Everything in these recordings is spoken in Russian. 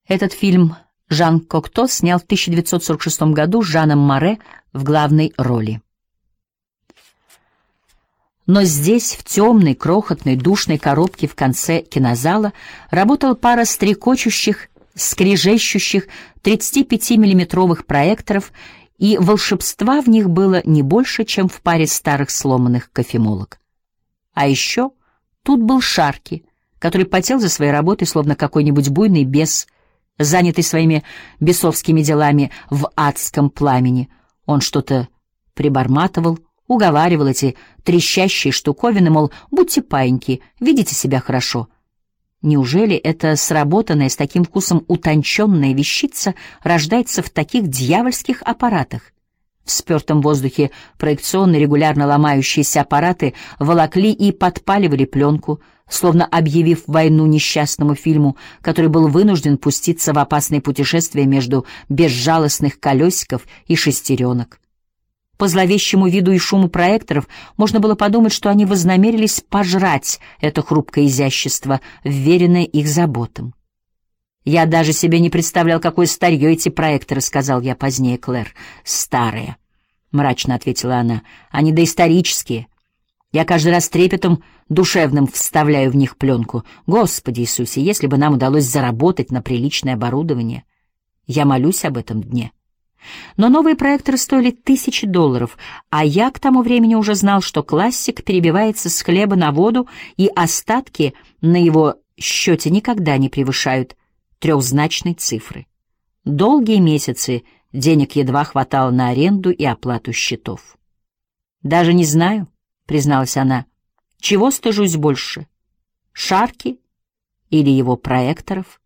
Этот фильм Жан Кокто снял в 1946 году с Жаном Море в главной роли. Но здесь, в темной, крохотной, душной коробке в конце кинозала, работала пара стрекочущих, скрежещущих 35-миллиметровых проекторов, и волшебства в них было не больше, чем в паре старых сломанных кофемолок. А еще тут был Шарки, который потел за своей работой, словно какой-нибудь буйный бес, занятый своими бесовскими делами в адском пламени. Он что-то приборматывал, уговаривал эти трещащие штуковины, мол, будьте паиньки, видите себя хорошо. Неужели эта сработанная с таким вкусом утонченная вещица рождается в таких дьявольских аппаратах? В спертом воздухе проекционно регулярно ломающиеся аппараты волокли и подпаливали пленку, словно объявив войну несчастному фильму, который был вынужден пуститься в опасное путешествие между безжалостных колесиков и шестеренок. По зловещему виду и шуму проекторов можно было подумать, что они вознамерились пожрать это хрупкое изящество, вверенное их заботам. «Я даже себе не представлял, какое старье эти проекторы», — сказал я позднее Клэр. «Старые», — мрачно ответила она, — «они доисторические. Я каждый раз трепетом душевным вставляю в них пленку. Господи Иисусе, если бы нам удалось заработать на приличное оборудование. Я молюсь об этом дне». Но новые проекторы стоили $1000, а я к тому времени уже знал, что классик перебивается с хлеба на воду, и остатки на его счете никогда не превышают трехзначной цифры. Долгие месяцы денег едва хватало на аренду и оплату счетов. «Даже не знаю», — призналась она, — «чего стыжусь больше, Шарки или его проекторов?»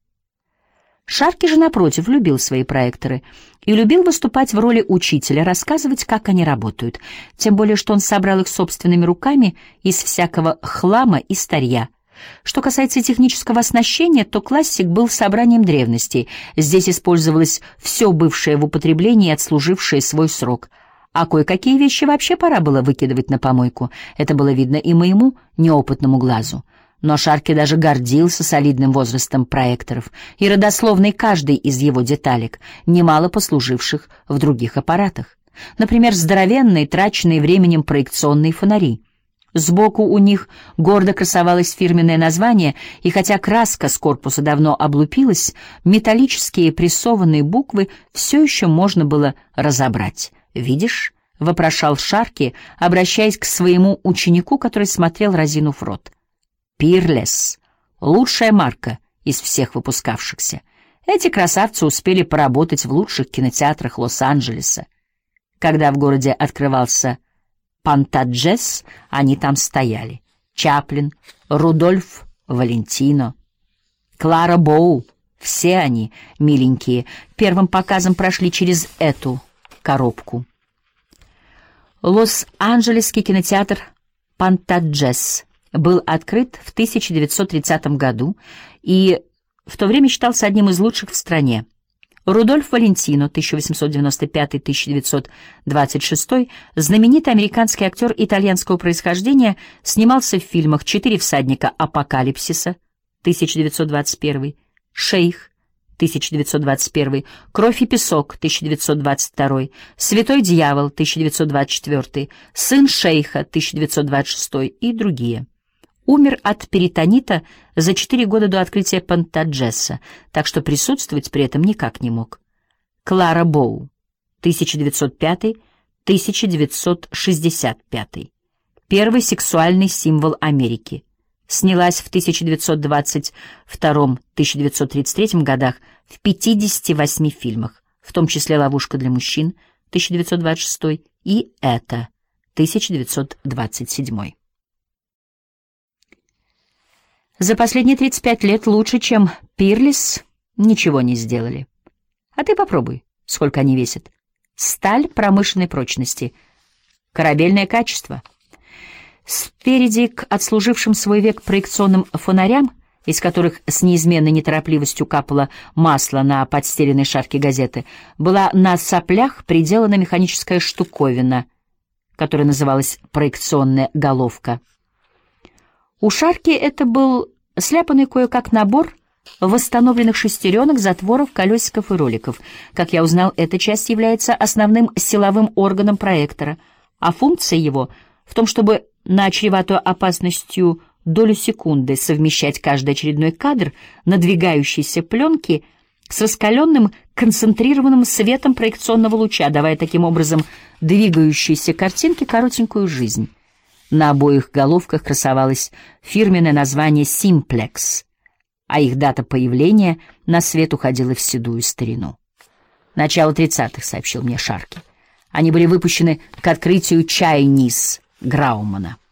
Шарки же, напротив, любил свои проекторы и любил выступать в роли учителя, рассказывать, как они работают, тем более что он собрал их собственными руками из всякого хлама и старья. Что касается технического оснащения, то классик был собранием древностей. Здесь использовалось все бывшее в употреблении и отслужившее свой срок. А кое-какие вещи вообще пора было выкидывать на помойку. Это было видно и моему неопытному глазу. Но Шарки даже гордился солидным возрастом проекторов и родословной каждой из его деталек, немало послуживших в других аппаратах. Например, здоровенные, траченные временем проекционные фонари. Сбоку у них гордо красовалось фирменное название, и хотя краска с корпуса давно облупилась, металлические прессованные буквы все еще можно было разобрать. «Видишь?» — вопрошал Шарки, обращаясь к своему ученику, который смотрел, разинув рот. «Пирлес — лучшая марка из всех выпускавшихся. Эти красавцы успели поработать в лучших кинотеатрах Лос-Анджелеса. Когда в городе открывался Пантаджес, они там стояли. Чаплин, Рудольф Валентино, Клара Боу — все они, миленькие, первым показом прошли через эту коробку». Лос-Анджелесский кинотеатр Пантаджес был открыт в 1930 году и в то время считался одним из лучших в стране. Рудольф Валентино, 1895-1926, знаменитый американский актер итальянского происхождения, снимался в фильмах «Четыре всадника апокалипсиса» 1921, «Шейх» 1921, «Кровь и песок» 1922, «Святой дьявол» 1924, «Сын шейха» 1926 и другие. Умер от перитонита за 4 года до открытия Пантаджеса, так что присутствовать при этом никак не мог. Клара Боу, 1905-1965, первый сексуальный символ Америки. Снялась в 1922-1933 годах в 58 фильмах, в том числе «Ловушка для мужчин» 1926 и «Это» 1927. За последние 35 лет лучше, чем Пирлес, ничего не сделали. А ты попробуй, сколько они весят. Сталь промышленной прочности, корабельное качество. Спереди к отслужившим свой век проекционным фонарям, из которых с неизменной неторопливостью капало масло на подстеленной шарке газеты, была на соплях приделана механическая штуковина, которая называлась проекционная головка. У шарки это был сляпанный кое-как набор восстановленных шестеренок, затворов, колесиков и роликов. Как я узнал, эта часть является основным силовым органом проектора, а функция его в том, чтобы на чреватую опасностью долю секунды совмещать каждый очередной кадр надвигающейся пленки с раскаленным концентрированным светом проекционного луча, давая таким образом двигающейся картинке коротенькую жизнь. На обоих головках красовалось фирменное название «Simplex», а их дата появления на свет уходила в седую старину. «Начало 30-х», — сообщил мне Шарки. Они были выпущены к открытию Чайниз Граумана.